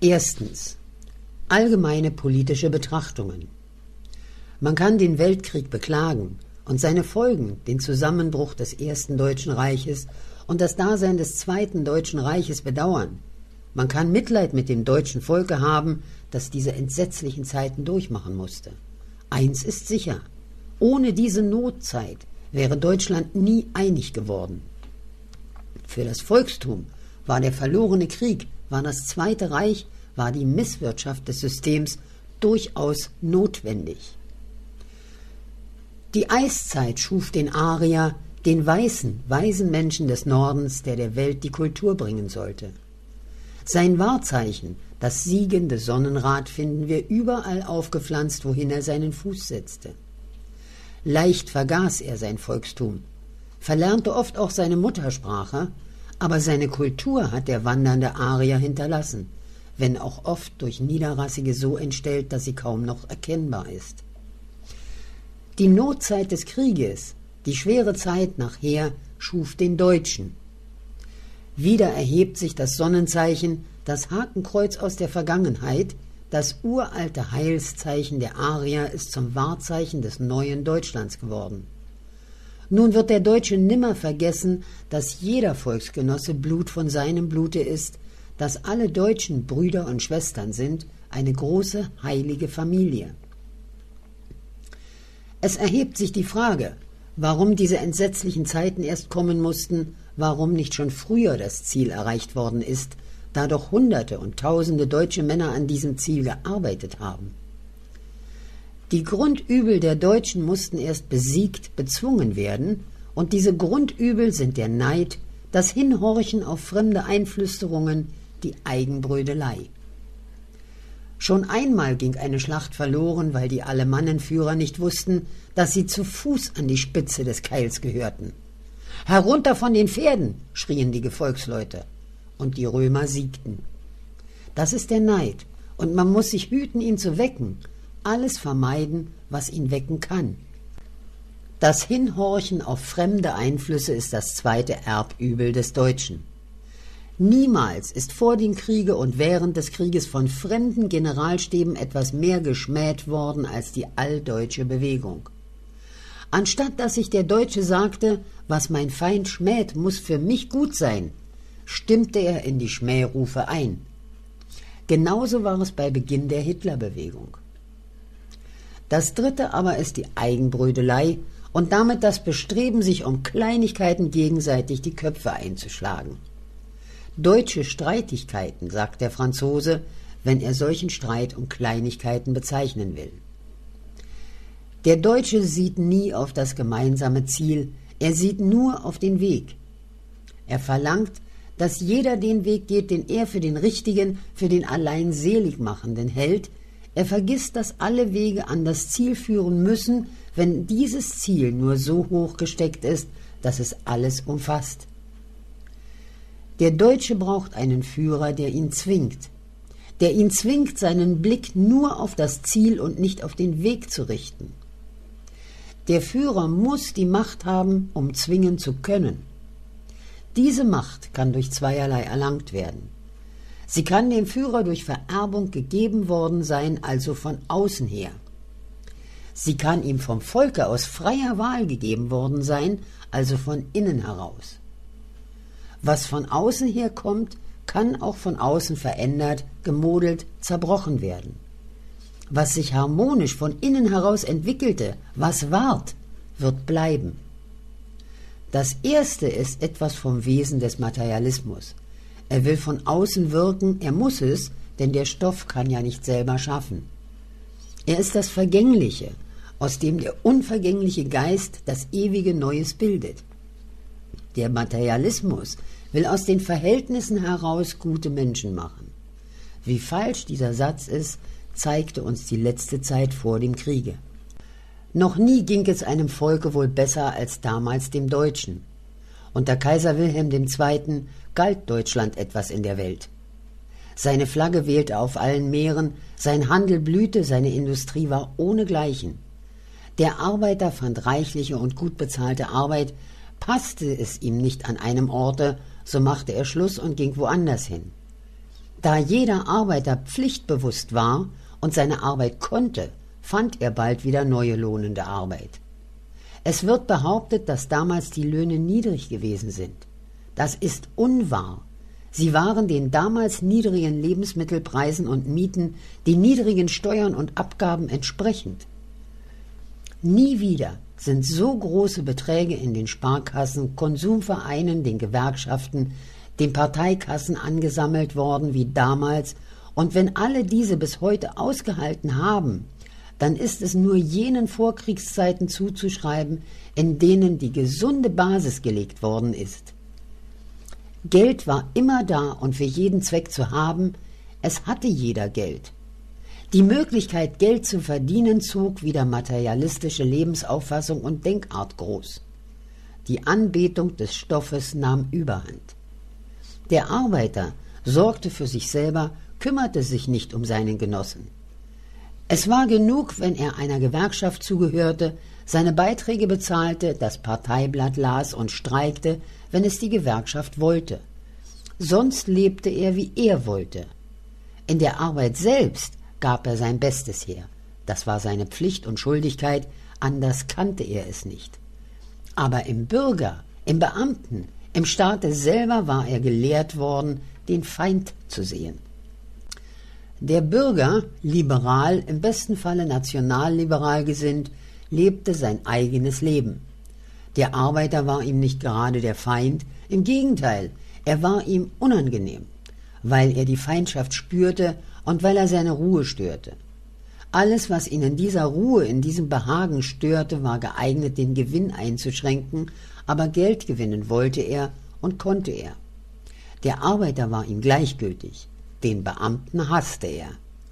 Erstens. Allgemeine politische Betrachtungen. Man kann den Weltkrieg beklagen und seine Folgen, den Zusammenbruch des Ersten Deutschen Reiches und das Dasein des Zweiten Deutschen Reiches bedauern. Man kann Mitleid mit dem deutschen Volke haben, das diese entsetzlichen Zeiten durchmachen musste. Eins ist sicher: Ohne diese Notzeit wäre Deutschland nie einig geworden. Für das Volkstum war der verlorene Krieg, war das Zweite Reich, war die Misswirtschaft des Systems durchaus notwendig. Die Eiszeit schuf den Arier, den weisen Menschen des Nordens, der Welt die Kultur bringen sollte. Sein Wahrzeichen, das siegende Sonnenrad, finden wir überall aufgepflanzt, wohin er seinen Fuß setzte. Leicht vergaß er sein Volkstum, verlernte oft auch seine Muttersprache, aber seine Kultur hat der wandernde Arier hinterlassen, wenn auch oft durch Niederrassige so entstellt, dass sie kaum noch erkennbar ist. Die Notzeit des Krieges, die schwere Zeit nachher, schuf den Deutschen. Wieder erhebt sich das Sonnenzeichen, das Hakenkreuz aus der Vergangenheit, das uralte Heilszeichen der Arier ist zum Wahrzeichen des neuen Deutschlands geworden. Nun wird der Deutsche nimmer vergessen, dass jeder Volksgenosse Blut von seinem Blute ist, dass alle Deutschen Brüder und Schwestern sind, eine große heilige Familie. Es erhebt sich die Frage, warum diese entsetzlichen Zeiten erst kommen mussten, warum nicht schon früher das Ziel erreicht worden ist, da doch Hunderte und Tausende deutsche Männer an diesem Ziel gearbeitet haben. Die Grundübel der Deutschen mussten erst besiegt, bezwungen werden, und diese Grundübel sind der Neid, das Hinhorchen auf fremde Einflüsterungen, die Eigenbrödelei. Schon einmal ging eine Schlacht verloren, weil die Alemannenführer nicht wussten, dass sie zu Fuß an die Spitze des Keils gehörten. »Herunter von den Pferden«, schrien die Gefolgsleute, und die Römer siegten. Das ist der Neid, und man muss sich hüten, ihn zu wecken, alles vermeiden, was ihn wecken kann. Das Hinhorchen auf fremde Einflüsse ist das zweite Erbübel des Deutschen. Niemals ist vor dem Kriege und während des Krieges von fremden Generalstäben etwas mehr geschmäht worden als die alldeutsche Bewegung. Anstatt dass sich der Deutsche sagte, was mein Feind schmäht, muss für mich gut sein, stimmte er in die Schmährufe ein. Genauso war es bei Beginn der Hitlerbewegung. Das dritte aber ist die Eigenbrödelei und damit das Bestreben, sich um Kleinigkeiten gegenseitig die Köpfe einzuschlagen. Deutsche Streitigkeiten, sagt der Franzose, wenn er solchen Streit um Kleinigkeiten bezeichnen will. Der Deutsche sieht nie auf das gemeinsame Ziel, er sieht nur auf den Weg. Er verlangt, dass jeder den Weg geht, den er für den richtigen, für den allein Seligmachenden hält. Er vergisst, dass alle Wege an das Ziel führen müssen, wenn dieses Ziel nur so hoch gesteckt ist, dass es alles umfasst. Der Deutsche braucht einen Führer, der ihn zwingt, seinen Blick nur auf das Ziel und nicht auf den Weg zu richten. Der Führer muss die Macht haben, um zwingen zu können. Diese Macht kann durch zweierlei erlangt werden. Sie kann dem Führer durch Vererbung gegeben worden sein, also von außen her. Sie kann ihm vom Volke aus freier Wahl gegeben worden sein, also von innen heraus. Was von außen her kommt, kann auch von außen verändert, gemodelt, zerbrochen werden. Was sich harmonisch von innen heraus entwickelte, was ward, wird bleiben. Das Erste ist etwas vom Wesen des Materialismus. Er will von außen wirken, er muss es, denn der Stoff kann ja nicht selber schaffen. Er ist das Vergängliche, aus dem der unvergängliche Geist das ewige Neues bildet. Der Materialismus will aus den Verhältnissen heraus gute Menschen machen. Wie falsch dieser Satz ist, zeigte uns die letzte Zeit vor dem Kriege. Noch nie ging es einem Volke wohl besser als damals dem Deutschen. Unter Kaiser Wilhelm II. Galt Deutschland etwas in der Welt. Seine Flagge wehte auf allen Meeren, sein Handel blühte, seine Industrie war ohnegleichen. Der Arbeiter fand reichliche und gut bezahlte Arbeit, passte es ihm nicht an einem Orte, so machte er Schluss und ging woanders hin. Da jeder Arbeiter pflichtbewusst war und seine Arbeit konnte, fand er bald wieder neue lohnende Arbeit. Es wird behauptet, dass damals die Löhne niedrig gewesen sind. Das ist unwahr. Sie waren den damals niedrigen Lebensmittelpreisen und Mieten, den niedrigen Steuern und Abgaben entsprechend. Nie wieder sind so große Beträge in den Sparkassen, Konsumvereinen, den Gewerkschaften, den Parteikassen angesammelt worden wie damals, und wenn alle diese bis heute ausgehalten haben, dann ist es nur jenen Vorkriegszeiten zuzuschreiben, in denen die gesunde Basis gelegt worden ist. Geld war immer da und für jeden Zweck zu haben, es hatte jeder Geld. Die Möglichkeit, Geld zu verdienen, zog wieder materialistische Lebensauffassung und Denkart groß. Die Anbetung des Stoffes nahm Überhand. Der Arbeiter sorgte für sich selber, kümmerte sich nicht um seinen Genossen. Es war genug, wenn er einer Gewerkschaft zugehörte, seine Beiträge bezahlte, das Parteiblatt las und streikte, wenn es die Gewerkschaft wollte. Sonst lebte er, wie er wollte. In der Arbeit selbst gab er sein Bestes her. Das war seine Pflicht und Schuldigkeit, anders kannte er es nicht. Aber im Bürger, im Beamten, im Staate selber war er gelehrt worden, den Feind zu sehen. Der Bürger, liberal, im besten Falle nationalliberal gesinnt, lebte sein eigenes Leben. Der Arbeiter war ihm nicht gerade der Feind, im Gegenteil, er war ihm unangenehm, weil er die Feindschaft spürte und weil er seine Ruhe störte. Alles, was ihn in dieser Ruhe, in diesem Behagen störte, war geeignet, den Gewinn einzuschränken, aber Geld gewinnen wollte er und konnte er. Der Arbeiter war ihm gleichgültig, den Beamten hasste er.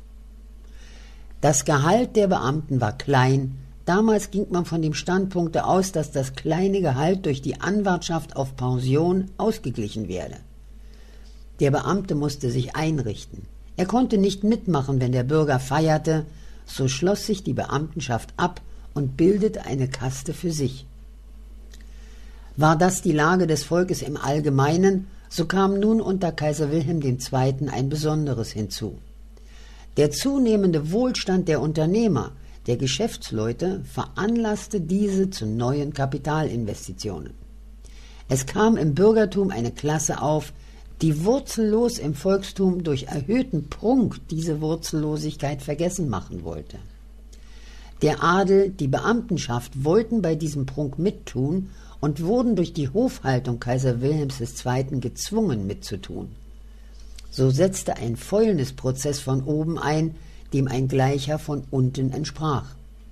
Das Gehalt der Beamten war klein. Damals ging man von dem Standpunkt aus, dass das kleine Gehalt durch die Anwartschaft auf Pension ausgeglichen werde. Der Beamte musste sich einrichten. Er konnte nicht mitmachen, wenn der Bürger feierte, so schloss sich die Beamtenschaft ab und bildete eine Kaste für sich. War das die Lage des Volkes im Allgemeinen, so kam nun unter Kaiser Wilhelm II. Ein Besonderes hinzu. Der zunehmende Wohlstand der Unternehmer, der Geschäftsleute, veranlasste diese zu neuen Kapitalinvestitionen. Es kam im Bürgertum eine Klasse auf, die wurzellos im Volkstum durch erhöhten Prunk diese Wurzellosigkeit vergessen machen wollte. Der Adel, die Beamtenschaft wollten bei diesem Prunk mittun und wurden durch die Hofhaltung Kaiser Wilhelms II. Gezwungen mitzutun. So setzte ein Fäulnisprozess von oben ein, dem ein gleicher von unten entsprach.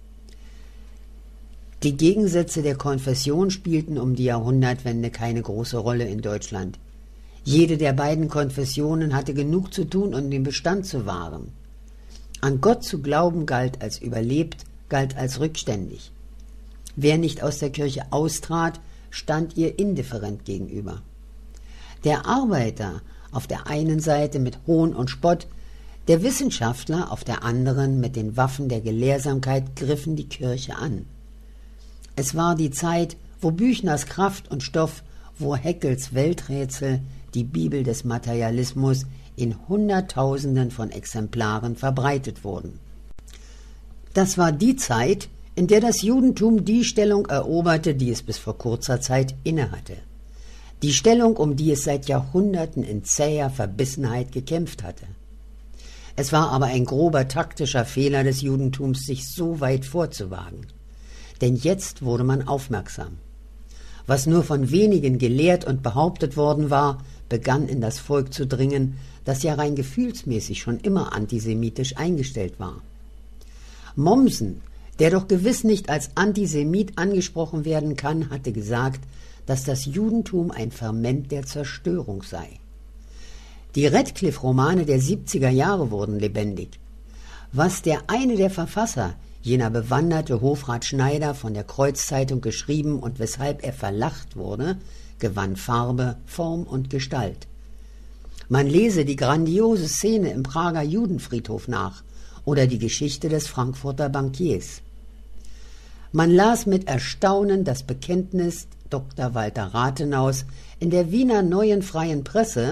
Die Gegensätze der Konfession spielten um die Jahrhundertwende keine große Rolle in Deutschland. Jede der beiden Konfessionen hatte genug zu tun, um den Bestand zu wahren. An Gott zu glauben galt als überlebt, galt als rückständig. Wer nicht aus der Kirche austrat, stand ihr indifferent gegenüber. Der Arbeiter auf der einen Seite mit Hohn und Spott, der Wissenschaftler auf der anderen mit den Waffen der Gelehrsamkeit griffen die Kirche an. Es war die Zeit, wo Büchners Kraft und Stoff, wo Haeckels Welträtsel, die Bibel des Materialismus, in Hunderttausenden von Exemplaren verbreitet wurden. Das war die Zeit, in der das Judentum die Stellung eroberte, die es bis vor kurzer Zeit innehatte. Die Stellung, um die es seit Jahrhunderten in zäher Verbissenheit gekämpft hatte. Es war aber ein grober taktischer Fehler des Judentums, sich so weit vorzuwagen. Denn jetzt wurde man aufmerksam. Was nur von wenigen gelehrt und behauptet worden war, begann in das Volk zu dringen, das ja rein gefühlsmäßig schon immer antisemitisch eingestellt war. Mommsen, der doch gewiss nicht als Antisemit angesprochen werden kann, hatte gesagt, dass das Judentum ein Ferment der Zerstörung sei. Die Radcliffe-Romane der 70er Jahre wurden lebendig. Was der eine der Verfasser, jener bewanderte Hofrat Schneider, von der Kreuzzeitung geschrieben und weshalb er verlacht wurde, gewann Farbe, Form und Gestalt. Man lese die grandiose Szene im Prager Judenfriedhof nach oder die Geschichte des Frankfurter Bankiers. Man las mit Erstaunen das Bekenntnis Dr. Walter Rathenaus in der Wiener Neuen Freien Presse,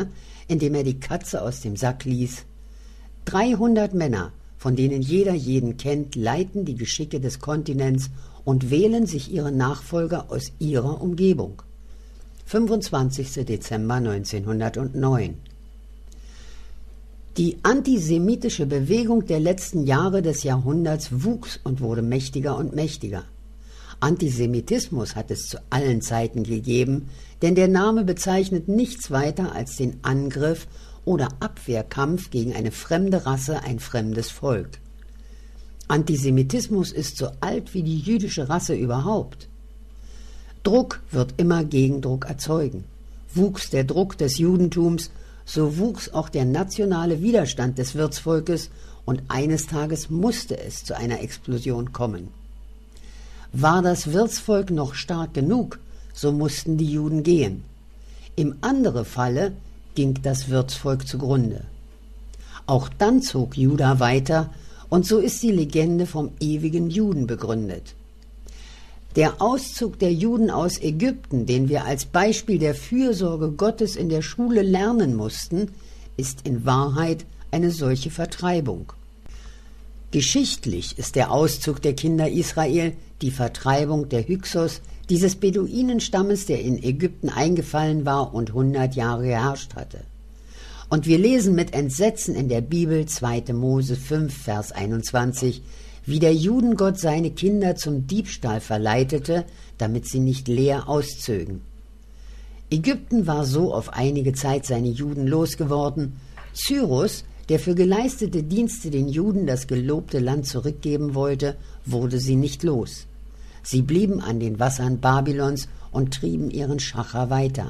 indem er die Katze aus dem Sack ließ. 300 Männer, von denen jeder jeden kennt, leiten die Geschicke des Kontinents und wählen sich ihre Nachfolger aus ihrer Umgebung. 25. Dezember 1909. Die antisemitische Bewegung der letzten Jahre des Jahrhunderts wuchs und wurde mächtiger und mächtiger. Antisemitismus hat es zu allen Zeiten gegeben, denn der Name bezeichnet nichts weiter als den Angriff oder Abwehrkampf gegen eine fremde Rasse, ein fremdes Volk. Antisemitismus ist so alt wie die jüdische Rasse überhaupt. Druck wird immer Gegendruck erzeugen. Wuchs der Druck des Judentums, so wuchs auch der nationale Widerstand des Wirtsvolkes und eines Tages musste es zu einer Explosion kommen. War das Wirtsvolk noch stark genug, so mussten die Juden gehen. Im anderen Falle ging das Wirtsvolk zugrunde. Auch dann zog Juda weiter, und so ist die Legende vom ewigen Juden begründet. Der Auszug der Juden aus Ägypten, den wir als Beispiel der Fürsorge Gottes in der Schule lernen mussten, ist in Wahrheit eine solche Vertreibung. Geschichtlich ist der Auszug der Kinder Israel die Vertreibung der Hyksos, dieses Beduinenstammes, der in Ägypten eingefallen war und 100 Jahre geherrscht hatte. Und wir lesen mit Entsetzen in der Bibel 2. Mose 5, Vers 21, wie der Judengott seine Kinder zum Diebstahl verleitete, damit sie nicht leer auszögen. Ägypten war so auf einige Zeit seine Juden losgeworden. Cyrus, der für geleistete Dienste den Juden das gelobte Land zurückgeben wollte, wurde sie nicht los. Sie blieben an den Wassern Babylons und trieben ihren Schacher weiter.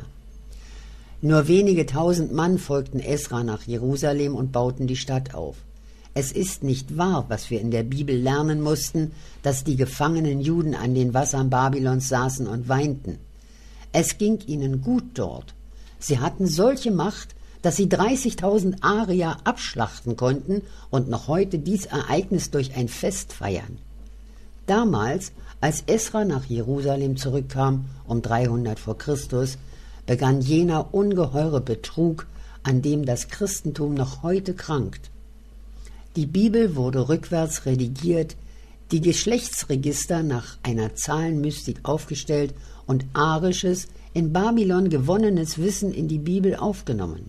Nur wenige tausend Mann folgten Esra nach Jerusalem und bauten die Stadt auf. Es ist nicht wahr, was wir in der Bibel lernen mussten, dass die gefangenen Juden an den Wassern Babylons saßen und weinten. Es ging ihnen gut dort. Sie hatten solche Macht, dass sie 30.000 Arier abschlachten konnten und noch heute dies Ereignis durch ein Fest feiern. Damals, als Esra nach Jerusalem zurückkam, um 300 vor Christus, begann jener ungeheure Betrug, an dem das Christentum noch heute krankt. Die Bibel wurde rückwärts redigiert, die Geschlechtsregister nach einer Zahlenmystik aufgestellt und arisches, in Babylon gewonnenes Wissen in die Bibel aufgenommen.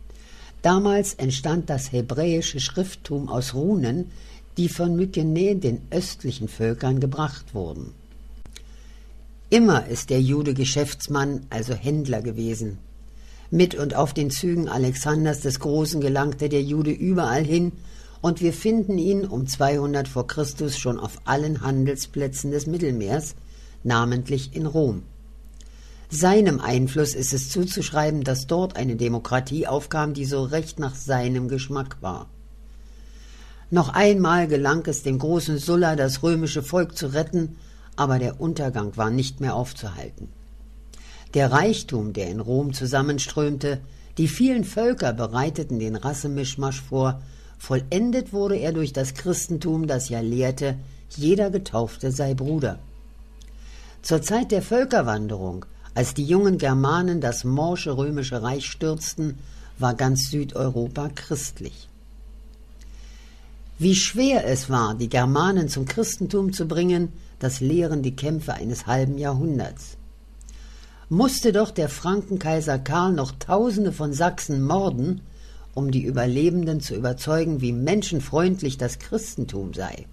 Damals entstand das hebräische Schrifttum aus Runen, die von Mykene, den östlichen Völkern, gebracht wurden. Immer ist der Jude Geschäftsmann, also Händler gewesen. Mit und auf den Zügen Alexanders des Großen gelangte der Jude überall hin, und wir finden ihn um 200 vor Christus schon auf allen Handelsplätzen des Mittelmeers, namentlich in Rom. Seinem Einfluss ist es zuzuschreiben, dass dort eine Demokratie aufkam, die so recht nach seinem Geschmack war. Noch einmal gelang es dem großen Sulla, das römische Volk zu retten, aber der Untergang war nicht mehr aufzuhalten. Der Reichtum, der in Rom zusammenströmte, die vielen Völker bereiteten den Rassemischmasch vor, vollendet wurde er durch das Christentum, das ja lehrte, jeder Getaufte sei Bruder. Zur Zeit der Völkerwanderung, als die jungen Germanen das morsche römische Reich stürzten, war ganz Südeuropa christlich. Wie schwer es war, die Germanen zum Christentum zu bringen, das lehren die Kämpfe eines halben Jahrhunderts. Musste doch der Frankenkaiser Karl noch Tausende von Sachsen morden, um die Überlebenden zu überzeugen, wie menschenfreundlich das Christentum sei.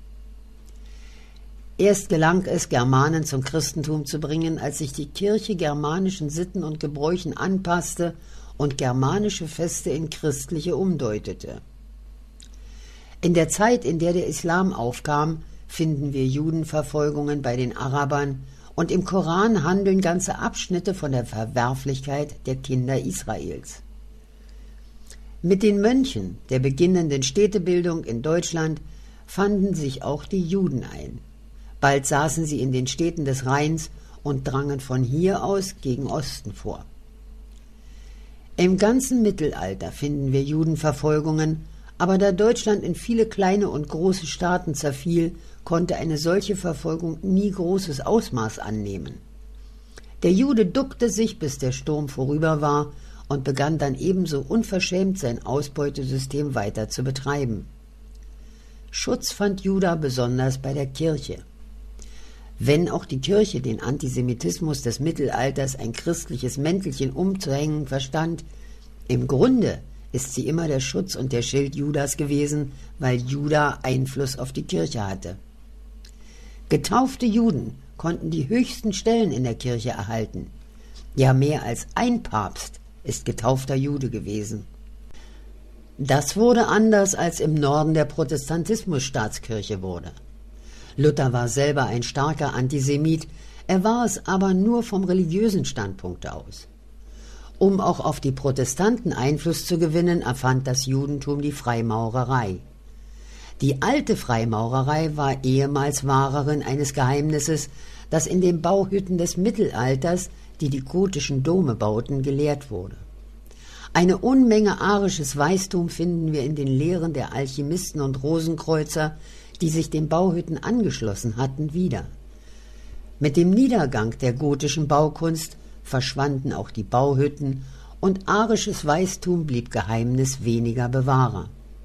Erst gelang es, Germanen zum Christentum zu bringen, als sich die Kirche germanischen Sitten und Gebräuchen anpasste und germanische Feste in christliche umdeutete. In der Zeit, in der der Islam aufkam, finden wir Judenverfolgungen bei den Arabern, und im Koran handeln ganze Abschnitte von der Verwerflichkeit der Kinder Israels. Mit den Mönchen der beginnenden Städtebildung in Deutschland fanden sich auch die Juden ein. Bald saßen sie in den Städten des Rheins und drangen von hier aus gegen Osten vor. Im ganzen Mittelalter finden wir Judenverfolgungen, aber da Deutschland in viele kleine und große Staaten zerfiel, konnte eine solche Verfolgung nie großes Ausmaß annehmen. Der Jude duckte sich, bis der Sturm vorüber war, und begann dann ebenso unverschämt sein Ausbeutesystem weiter zu betreiben. Schutz fand Juda besonders bei der Kirche. Wenn auch die Kirche den Antisemitismus des Mittelalters ein christliches Mäntelchen umzuhängen verstand, im Grunde ist sie immer der Schutz und der Schild Judas gewesen, weil Juda Einfluss auf die Kirche hatte. Getaufte Juden konnten die höchsten Stellen in der Kirche erhalten. Ja, mehr als ein Papst ist getaufter Jude gewesen. Das wurde anders, als im Norden der Protestantismus Staatskirche wurde. Luther war selber ein starker Antisemit, er war es aber nur vom religiösen Standpunkt aus. Um auch auf die Protestanten Einfluss zu gewinnen, erfand das Judentum die Freimaurerei. Die alte Freimaurerei war ehemals Wahrerin eines Geheimnisses, das in den Bauhütten des Mittelalters, die die gotischen Dome bauten, gelehrt wurde. Eine Unmenge arisches Weistum finden wir in den Lehren der Alchemisten und Rosenkreuzer, die sich den Bauhütten angeschlossen hatten, wieder. Mit dem Niedergang der gotischen Baukunst verschwanden auch die Bauhütten und arisches Weistum blieb Geheimnis weniger Bewahrer.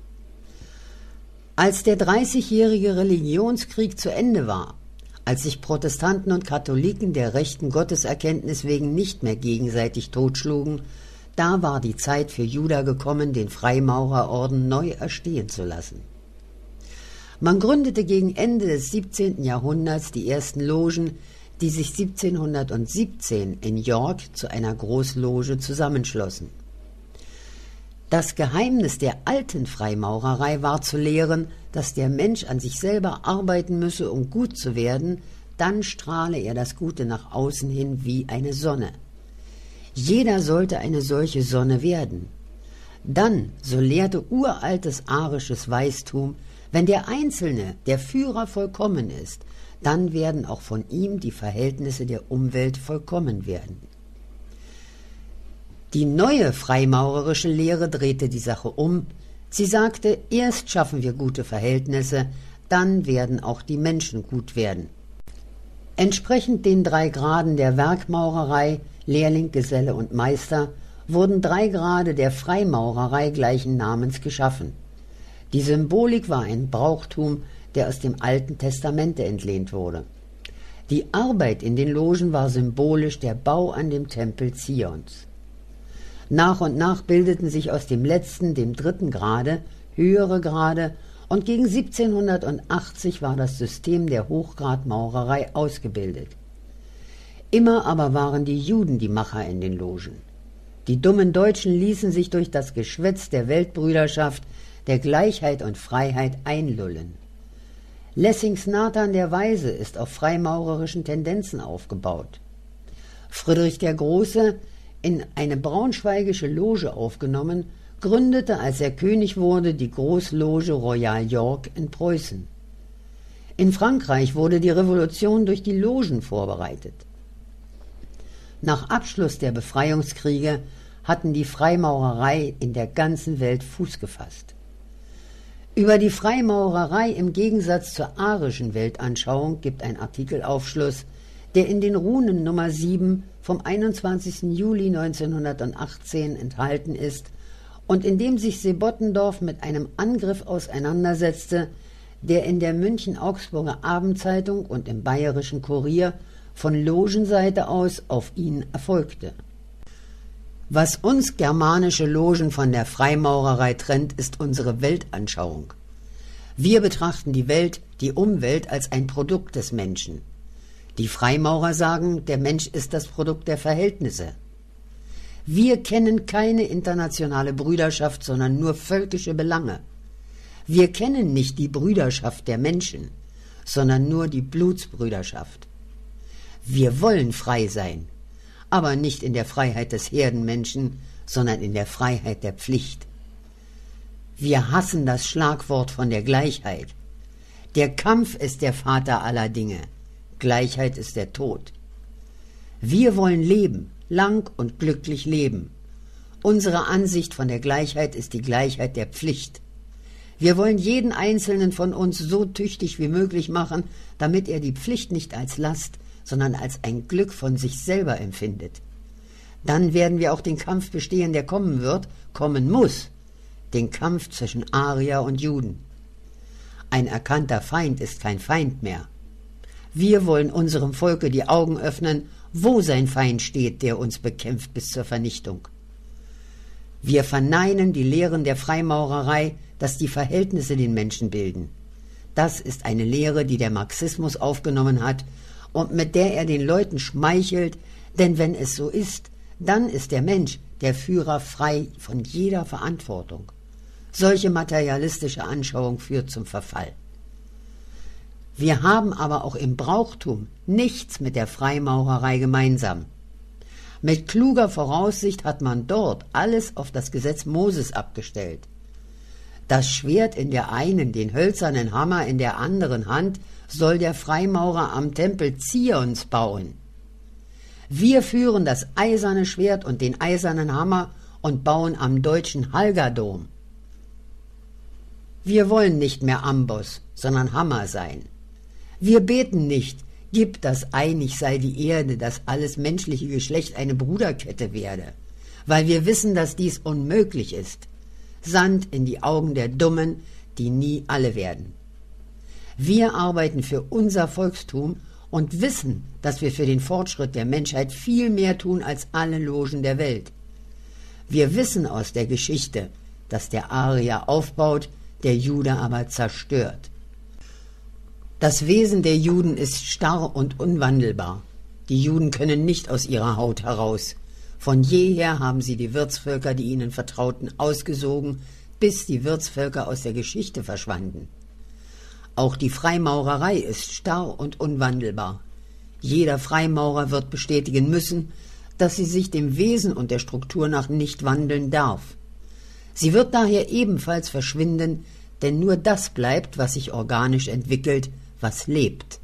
Als der 30-jährige Religionskrieg zu Ende war, als sich Protestanten und Katholiken der rechten Gotteserkenntnis wegen nicht mehr gegenseitig totschlugen, da war die Zeit für Juda gekommen, den Freimaurerorden neu erstehen zu lassen. Man gründete gegen Ende des 17. Jahrhunderts die ersten Logen, die sich 1717 in York zu einer Großloge zusammenschlossen. Das Geheimnis der alten Freimaurerei war zu lehren, dass der Mensch an sich selber arbeiten müsse, um gut zu werden, dann strahle er das Gute nach außen hin wie eine Sonne. Jeder sollte eine solche Sonne werden. Dann, so lehrte uraltes arisches Weistum, wenn der Einzelne, der Führer, vollkommen ist, dann werden auch von ihm die Verhältnisse der Umwelt vollkommen werden. Die neue freimaurerische Lehre drehte die Sache um. Sie sagte, erst schaffen wir gute Verhältnisse, dann werden auch die Menschen gut werden. Entsprechend den 3 Graden der Werkmaurerei, Lehrling, Geselle und Meister, wurden 3 Grade der Freimaurerei gleichen Namens geschaffen. Die Symbolik war ein Brauchtum, der aus dem Alten Testamente entlehnt wurde. Die Arbeit in den Logen war symbolisch der Bau an dem Tempel Zions. Nach und nach bildeten sich aus dem letzten, dem 3. Grade, höhere Grade und gegen 1780 war das System der Hochgradmaurerei ausgebildet. Immer aber waren die Juden die Macher in den Logen. Die dummen Deutschen ließen sich durch das Geschwätz der Weltbrüderschaft, der Gleichheit und Freiheit einlullen. Lessings Nathan der Weise ist auf freimaurerischen Tendenzen aufgebaut. Friedrich der Große, in eine braunschweigische Loge aufgenommen, gründete, als er König wurde, die Großloge Royal York in Preußen. In Frankreich wurde die Revolution durch die Logen vorbereitet. Nach Abschluss der Befreiungskriege hatten die Freimaurerei in der ganzen Welt Fuß gefasst. Über die Freimaurerei im Gegensatz zur arischen Weltanschauung gibt ein Artikel Aufschluss, der in den Runen Nummer 7 vom 21. Juli 1918 enthalten ist und in dem sich Sebottendorf mit einem Angriff auseinandersetzte, der in der München-Augsburger Abendzeitung und im Bayerischen Kurier von Logenseite aus auf ihn erfolgte. Was uns germanische Logen von der Freimaurerei trennt, ist unsere Weltanschauung. Wir betrachten die Welt, die Umwelt als ein Produkt des Menschen. Die Freimaurer sagen, der Mensch ist das Produkt der Verhältnisse. Wir kennen keine internationale Brüderschaft, sondern nur völkische Belange. Wir kennen nicht die Brüderschaft der Menschen, sondern nur die Blutsbrüderschaft. Wir wollen frei sein, aber nicht in der Freiheit des Herdenmenschen, sondern in der Freiheit der Pflicht. Wir hassen das Schlagwort von der Gleichheit. Der Kampf ist der Vater aller Dinge, Gleichheit ist der Tod. Wir wollen leben, lang und glücklich leben. Unsere Ansicht von der Gleichheit ist die Gleichheit der Pflicht. Wir wollen jeden Einzelnen von uns so tüchtig wie möglich machen, damit er die Pflicht nicht als Last, sondern als ein Glück von sich selber empfindet. Dann werden wir auch den Kampf bestehen, der kommen wird, kommen muss, den Kampf zwischen Arier und Juden. Ein erkannter Feind ist kein Feind mehr. Wir wollen unserem Volke die Augen öffnen, wo sein Feind steht, der uns bekämpft bis zur Vernichtung. Wir verneinen die Lehren der Freimaurerei, dass die Verhältnisse den Menschen bilden. Das ist eine Lehre, die der Marxismus aufgenommen hat und mit der er den Leuten schmeichelt, denn wenn es so ist, dann ist der Mensch, der Führer, frei von jeder Verantwortung. Solche materialistische Anschauung führt zum Verfall. Wir haben aber auch im Brauchtum nichts mit der Freimaurerei gemeinsam. Mit kluger Voraussicht hat man dort alles auf das Gesetz Moses abgestellt. Das Schwert in der einen, den hölzernen Hammer in der anderen Hand soll der Freimaurer am Tempel Zions bauen. Wir führen das eiserne Schwert und den eisernen Hammer und bauen am deutschen Halgadom. Wir wollen nicht mehr Amboss, sondern Hammer sein. Wir beten nicht, gib, dass einig sei die Erde, dass alles menschliche Geschlecht eine Bruderkette werde, weil wir wissen, dass dies unmöglich ist. Sand in die Augen der Dummen, die nie alle werden. Wir arbeiten für unser Volkstum und wissen, dass wir für den Fortschritt der Menschheit viel mehr tun als alle Logen der Welt. Wir wissen aus der Geschichte, dass der Arier aufbaut, der Jude aber zerstört. Das Wesen der Juden ist starr und unwandelbar. Die Juden können nicht aus ihrer Haut heraus. Von jeher haben sie die Wirtsvölker, die ihnen vertrauten, ausgesogen, bis die Wirtsvölker aus der Geschichte verschwanden. Auch die Freimaurerei ist starr und unwandelbar. Jeder Freimaurer wird bestätigen müssen, dass sie sich dem Wesen und der Struktur nach nicht wandeln darf. Sie wird daher ebenfalls verschwinden, denn nur das bleibt, was sich organisch entwickelt, was lebt.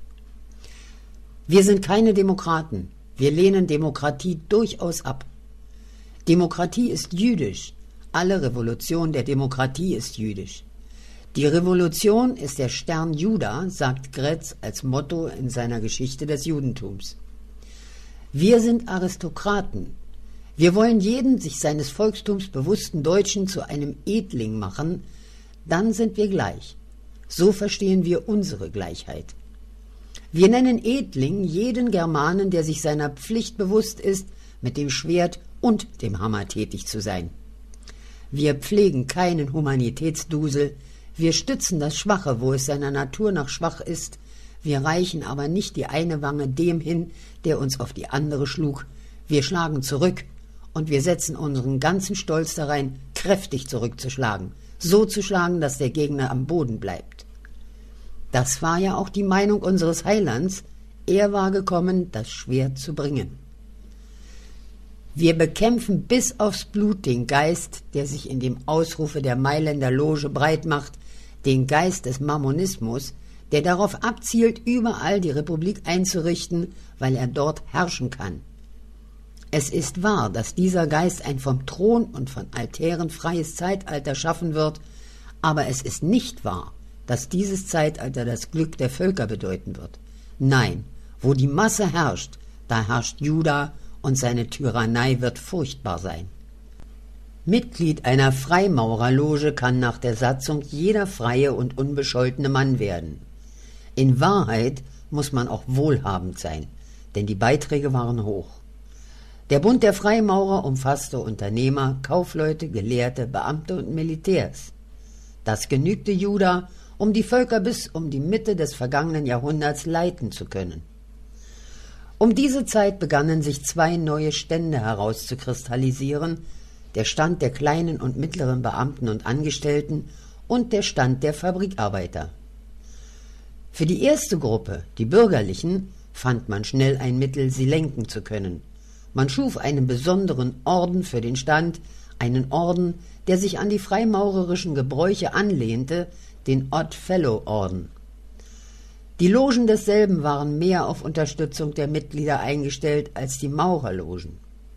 Wir sind keine Demokraten. Wir lehnen Demokratie durchaus ab. Demokratie ist jüdisch. Alle Revolution der Demokratie ist jüdisch. Die Revolution ist der Stern Juda, sagt Gretz als Motto in seiner Geschichte des Judentums. Wir sind Aristokraten. Wir wollen jeden sich seines Volkstums bewussten Deutschen zu einem Edling machen, dann sind wir gleich. So verstehen wir unsere Gleichheit. Wir nennen Edling jeden Germanen, der sich seiner Pflicht bewusst ist, mit dem Schwert und dem Hammer tätig zu sein. Wir pflegen keinen Humanitätsdusel, wir stützen das Schwache, wo es seiner Natur nach schwach ist, wir reichen aber nicht die eine Wange dem hin, der uns auf die andere schlug, wir schlagen zurück und wir setzen unseren ganzen Stolz darein, kräftig zurückzuschlagen, so zu schlagen, dass der Gegner am Boden bleibt. Das war ja auch die Meinung unseres Heilands, er war gekommen, das Schwert zu bringen. Wir bekämpfen bis aufs Blut den Geist, der sich in dem Ausrufe der Mailänder Loge breit macht, den Geist des Mammonismus, der darauf abzielt, überall die Republik einzurichten, weil er dort herrschen kann. Es ist wahr, dass dieser Geist ein vom Thron und von Altären freies Zeitalter schaffen wird, aber es ist nicht wahr, dass dieses Zeitalter das Glück der Völker bedeuten wird. Nein, wo die Masse herrscht, da herrscht Juda und seine Tyrannei wird furchtbar sein. Mitglied einer Freimaurerloge kann nach der Satzung jeder freie und unbescholtene Mann werden. In Wahrheit muss man auch wohlhabend sein, denn die Beiträge waren hoch. Der Bund der Freimaurer umfasste Unternehmer, Kaufleute, Gelehrte, Beamte und Militärs. Das genügte Juda, um die Völker bis um die Mitte des vergangenen Jahrhunderts leiten zu können. Um diese Zeit begannen sich zwei neue Stände herauszukristallisieren, der Stand der kleinen und mittleren Beamten und Angestellten und der Stand der Fabrikarbeiter. Für die erste Gruppe, die Bürgerlichen, fand man schnell ein Mittel, sie lenken zu können. Man schuf einen besonderen Orden für den Stand, einen Orden, der sich an die freimaurerischen Gebräuche anlehnte, den Odd-Fellow-Orden. Die Logen desselben waren mehr auf Unterstützung der Mitglieder eingestellt als die Maurerlogen.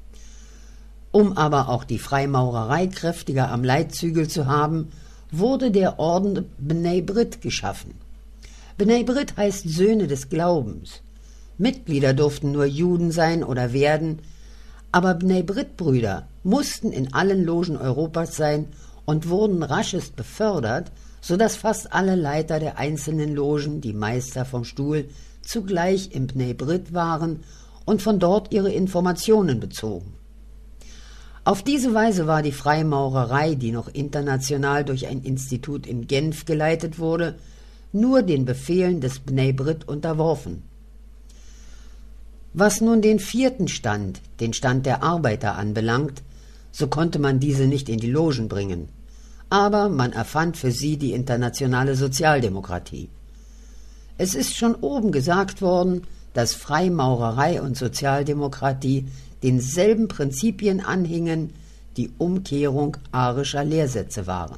Um aber auch die Freimaurerei kräftiger am Leitzügel zu haben, wurde der Orden Bnei Brit geschaffen. Bnei Brit heißt Söhne des Glaubens. Mitglieder durften nur Juden sein oder werden, Aber Bnei Brit-Brüder mussten in allen Logen Europas sein und wurden raschest befördert, sodass fast alle Leiter der einzelnen Logen, die Meister vom Stuhl, zugleich im Bnei Brit waren und von dort ihre Informationen bezogen. Auf diese Weise war die Freimaurerei, die noch international durch ein Institut in Genf geleitet wurde, nur den Befehlen des Bnei Brit unterworfen. Was nun den vierten Stand, den Stand der Arbeiter anbelangt, so konnte man diese nicht in die Logen bringen, aber man erfand für sie die internationale Sozialdemokratie. Es ist schon oben gesagt worden, dass Freimaurerei und Sozialdemokratie denselben Prinzipien anhingen, die Umkehrung arischer Lehrsätze waren.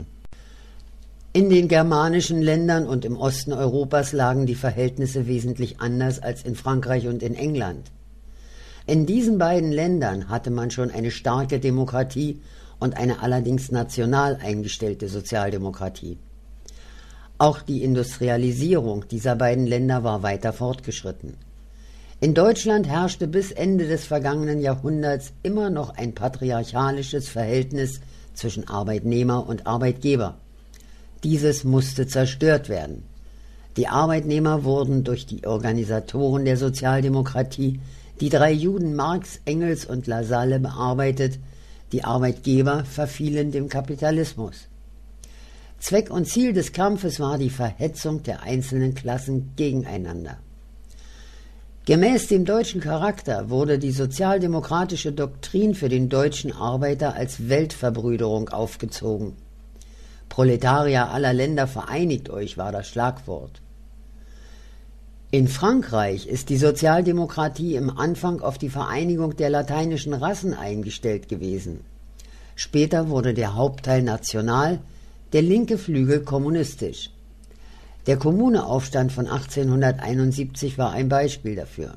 In den germanischen Ländern und im Osten Europas lagen die Verhältnisse wesentlich anders als in Frankreich und in England. In diesen beiden Ländern hatte man schon eine starke Demokratie und eine allerdings national eingestellte Sozialdemokratie. Auch die Industrialisierung dieser beiden Länder war weiter fortgeschritten. In Deutschland herrschte bis Ende des vergangenen Jahrhunderts immer noch ein patriarchalisches Verhältnis zwischen Arbeitnehmer und Arbeitgeber. Dieses musste zerstört werden. Die Arbeitnehmer wurden durch die Organisatoren der Sozialdemokratie, die drei Juden Marx, Engels und Lassalle, bearbeitet, die Arbeitgeber verfielen dem Kapitalismus. Zweck und Ziel des Kampfes war die Verhetzung der einzelnen Klassen gegeneinander. Gemäß dem deutschen Charakter wurde die sozialdemokratische Doktrin für den deutschen Arbeiter als Weltverbrüderung aufgezogen. Proletarier aller Länder, vereinigt euch, war das Schlagwort. In Frankreich ist die Sozialdemokratie im Anfang auf die Vereinigung der lateinischen Rassen eingestellt gewesen. Später wurde der Hauptteil national, der linke Flügel kommunistisch. Der Kommuneaufstand von 1871 war ein Beispiel dafür.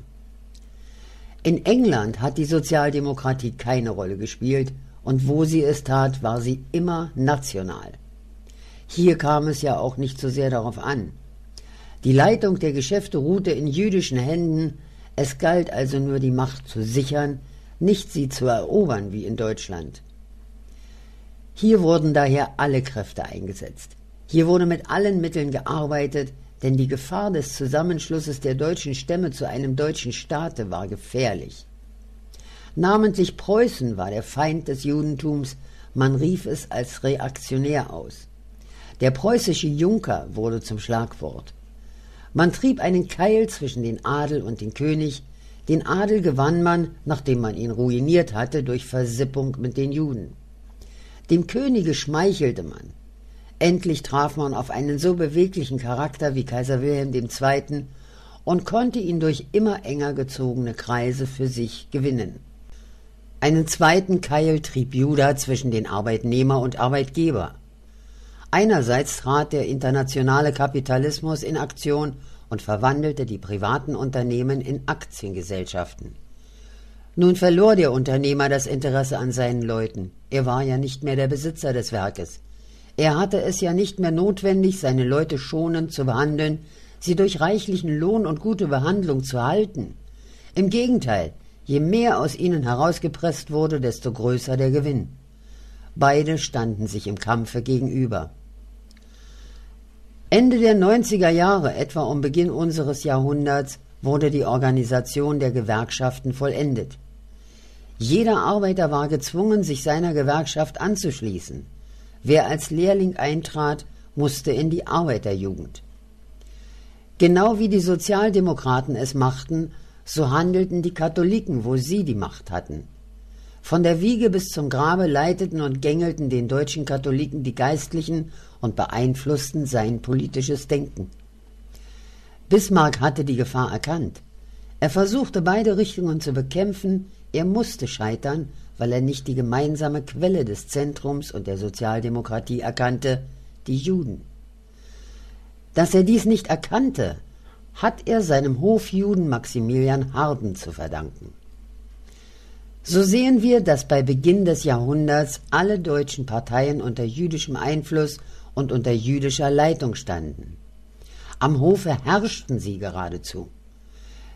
In England hat die Sozialdemokratie keine Rolle gespielt und wo sie es tat, war sie immer national. Hier kam es ja auch nicht so sehr darauf an. Die Leitung der Geschäfte ruhte in jüdischen Händen, es galt also nur die Macht zu sichern, nicht sie zu erobern wie in Deutschland. Hier wurden daher alle Kräfte eingesetzt. Hier wurde mit allen Mitteln gearbeitet, denn die Gefahr des Zusammenschlusses der deutschen Stämme zu einem deutschen Staate war gefährlich. Namentlich Preußen war der Feind des Judentums, man rief es als reaktionär aus. Der preußische Junker wurde zum Schlagwort. Man trieb einen Keil zwischen den Adel und den König. Den Adel gewann man, nachdem man ihn ruiniert hatte, durch Versippung mit den Juden. Dem Könige schmeichelte man. Endlich traf man auf einen so beweglichen Charakter wie Kaiser Wilhelm II. Und konnte ihn durch immer enger gezogene Kreise für sich gewinnen. Einen zweiten Keil trieb Juda zwischen den Arbeitnehmer und Arbeitgeber. Einerseits trat der internationale Kapitalismus in Aktion und verwandelte die privaten Unternehmen in Aktiengesellschaften. Nun verlor der Unternehmer das Interesse an seinen Leuten. Er war ja nicht mehr der Besitzer des Werkes. Er hatte es ja nicht mehr notwendig, seine Leute schonend zu behandeln, sie durch reichlichen Lohn und gute Behandlung zu halten. Im Gegenteil, je mehr aus ihnen herausgepresst wurde, desto größer der Gewinn. Beide standen sich im Kampfe gegenüber. Ende der 90er Jahre, etwa um Beginn unseres Jahrhunderts, wurde die Organisation der Gewerkschaften vollendet. Jeder Arbeiter war gezwungen, sich seiner Gewerkschaft anzuschließen. Wer als Lehrling eintrat, musste in die Arbeiterjugend. Genau wie die Sozialdemokraten es machten, so handelten die Katholiken, wo sie die Macht hatten. Von der Wiege bis zum Grabe leiteten und gängelten den deutschen Katholiken die Geistlichen und beeinflussten sein politisches Denken. Bismarck hatte die Gefahr erkannt. Er versuchte beide Richtungen zu bekämpfen, er musste scheitern, weil er nicht die gemeinsame Quelle des Zentrums und der Sozialdemokratie erkannte, die Juden. Dass er dies nicht erkannte, hat er seinem Hofjuden Maximilian Harden zu verdanken. So sehen wir, dass bei Beginn des Jahrhunderts alle deutschen Parteien unter jüdischem Einfluss und unter jüdischer Leitung standen. Am Hofe herrschten sie geradezu.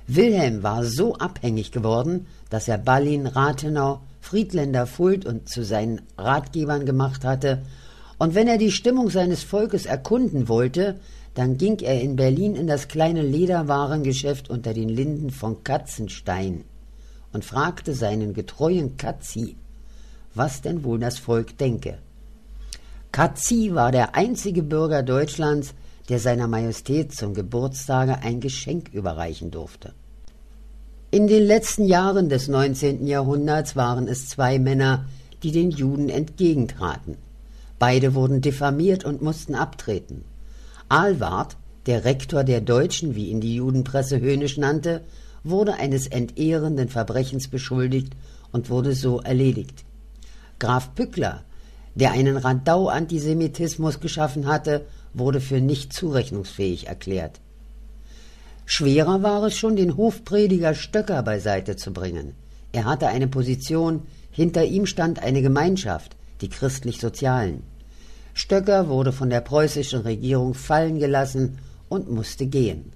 Wilhelm war so abhängig geworden, dass er Ballin, Rathenau, Friedländer, Fuld und zu seinen Ratgebern gemacht hatte, und wenn er die Stimmung seines Volkes erkunden wollte, dann ging er in Berlin in das kleine Lederwarengeschäft unter den Linden von Katzenstein und fragte seinen getreuen Katzi, was denn wohl das Volk denke. Katzi war der einzige Bürger Deutschlands, der seiner Majestät zum Geburtstage ein Geschenk überreichen durfte. In den letzten Jahren des 19. Jahrhunderts waren es zwei Männer, die den Juden entgegentraten. Beide wurden diffamiert und mussten abtreten. Ahlwardt, der Rektor der Deutschen, wie ihn die Judenpresse höhnisch nannte, wurde eines entehrenden Verbrechens beschuldigt und wurde so erledigt. Graf Pückler, der einen Radau-Antisemitismus geschaffen hatte, wurde für nicht zurechnungsfähig erklärt. Schwerer war es schon, den Hofprediger Stöcker beiseite zu bringen. Er hatte eine Position, hinter ihm stand eine Gemeinschaft, die Christlich-Sozialen. Stöcker wurde von der preußischen Regierung fallen gelassen und musste gehen.